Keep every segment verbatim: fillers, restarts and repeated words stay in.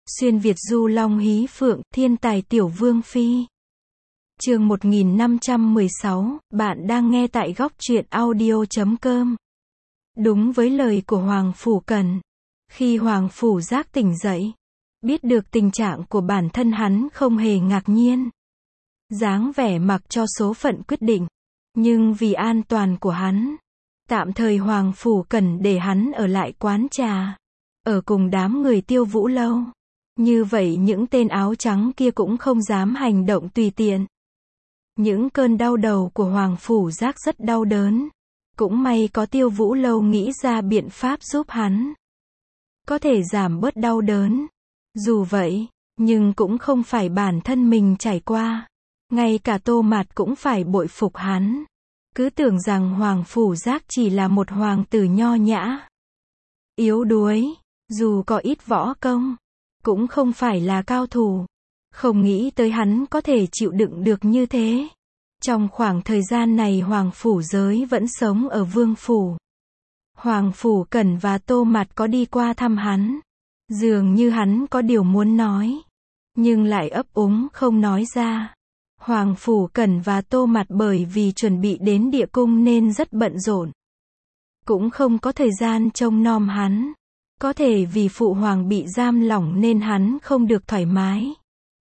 Xuyên Việt du long hí phượng, thiên tài tiểu vương phi. Chương một nghìn năm trăm mười sáu, bạn đang nghe tại góc truyện audio chấm com. Đúng với lời của Hoàng Phủ Cần, khi Hoàng Phủ Giác tỉnh dậy, biết được tình trạng của bản thân hắn không hề ngạc nhiên. Dáng vẻ mặc cho số phận quyết định, nhưng vì an toàn của hắn, tạm thời Hoàng Phủ Cần để hắn ở lại quán trà, ở cùng đám người Tiêu Vũ Lâu. Như vậy những tên áo trắng kia cũng không dám hành động tùy tiện. Những cơn đau đầu của Hoàng Phủ Giác rất đau đớn. Cũng may có Tiêu Vũ Lâu nghĩ ra biện pháp giúp hắn, có thể giảm bớt đau đớn. Dù vậy, nhưng cũng không phải bản thân mình trải qua. Ngay cả Tô Mạt cũng phải bội phục hắn. Cứ tưởng rằng Hoàng Phủ Giác chỉ là một hoàng tử nho nhã, yếu đuối, dù có ít võ công, cũng không phải là cao thủ. Không nghĩ tới hắn có thể chịu đựng được như thế. Trong khoảng thời gian này Hoàng Phủ Giới vẫn sống ở Vương Phủ. Hoàng Phủ Cẩn và Tô Mạt có đi qua thăm hắn. Dường như hắn có điều muốn nói, nhưng lại ấp úng không nói ra. Hoàng Phủ Cẩn và Tô Mạt bởi vì chuẩn bị đến địa cung nên rất bận rộn, cũng không có thời gian trông nom hắn. Có thể vì phụ hoàng bị giam lỏng nên hắn không được thoải mái.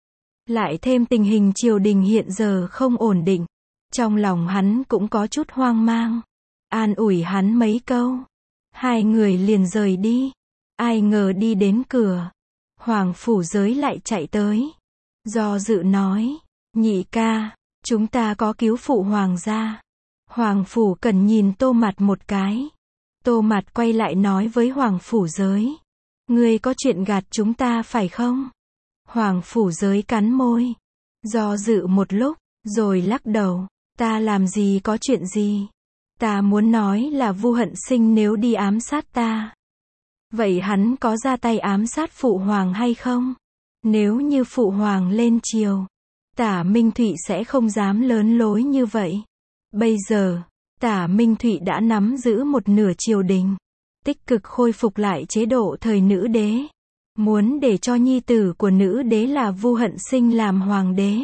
Lại thêm tình hình triều đình hiện giờ không ổn định, trong lòng hắn cũng có chút hoang mang. An ủi hắn mấy câu, hai người liền rời đi. Ai ngờ đi đến cửa, Hoàng Phủ Giới lại chạy tới, do dự nói, nhị ca, chúng ta có cứu phụ hoàng gia. Hoàng Phủ Cần nhìn Tô Mạt một cái. Tô Mạt quay lại nói với Hoàng Phủ Giới, ngươi có chuyện gạt chúng ta phải không? Hoàng Phủ Giới cắn môi, do dự một lúc, rồi lắc đầu, ta làm gì có chuyện gì. Ta muốn nói là Vu Hận Sinh nếu đi ám sát ta, vậy hắn có ra tay ám sát phụ hoàng hay không? Nếu như phụ hoàng lên triều, Tả Minh Thụy sẽ không dám lớn lối như vậy. Bây giờ, Tả Minh Thụy đã nắm giữ một nửa triều đình, tích cực khôi phục lại chế độ thời nữ đế, muốn để cho nhi tử của nữ đế là Vu Hận Sinh làm hoàng đế.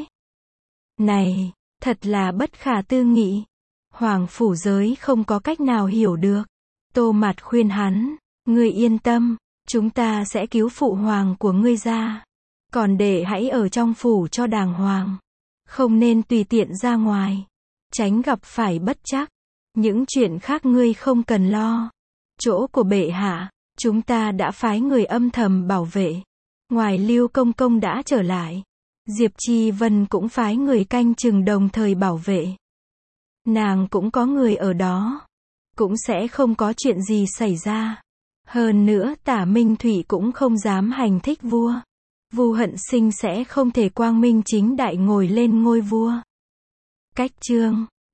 Này, thật là bất khả tư nghị. Hoàng Phủ Giới không có cách nào hiểu được. Tô Mạt khuyên hắn, ngươi yên tâm, chúng ta sẽ cứu phụ hoàng của ngươi ra. Còn đệ hãy ở trong phủ cho đàng hoàng, không nên tùy tiện ra ngoài, tránh gặp phải bất trắc. Những chuyện khác ngươi không cần lo. Chỗ của bệ hạ, chúng ta đã phái người âm thầm bảo vệ. Ngoài Lưu Công Công đã trở lại, Diệp Chi Vân cũng phái người canh chừng đồng thời bảo vệ. Nàng cũng có người ở đó, cũng sẽ không có chuyện gì xảy ra. Hơn nữa Tả Minh Thụy cũng không dám hành thích vua. Vu Hận Sinh sẽ không thể quang minh chính đại ngồi lên ngôi vua. Cách chương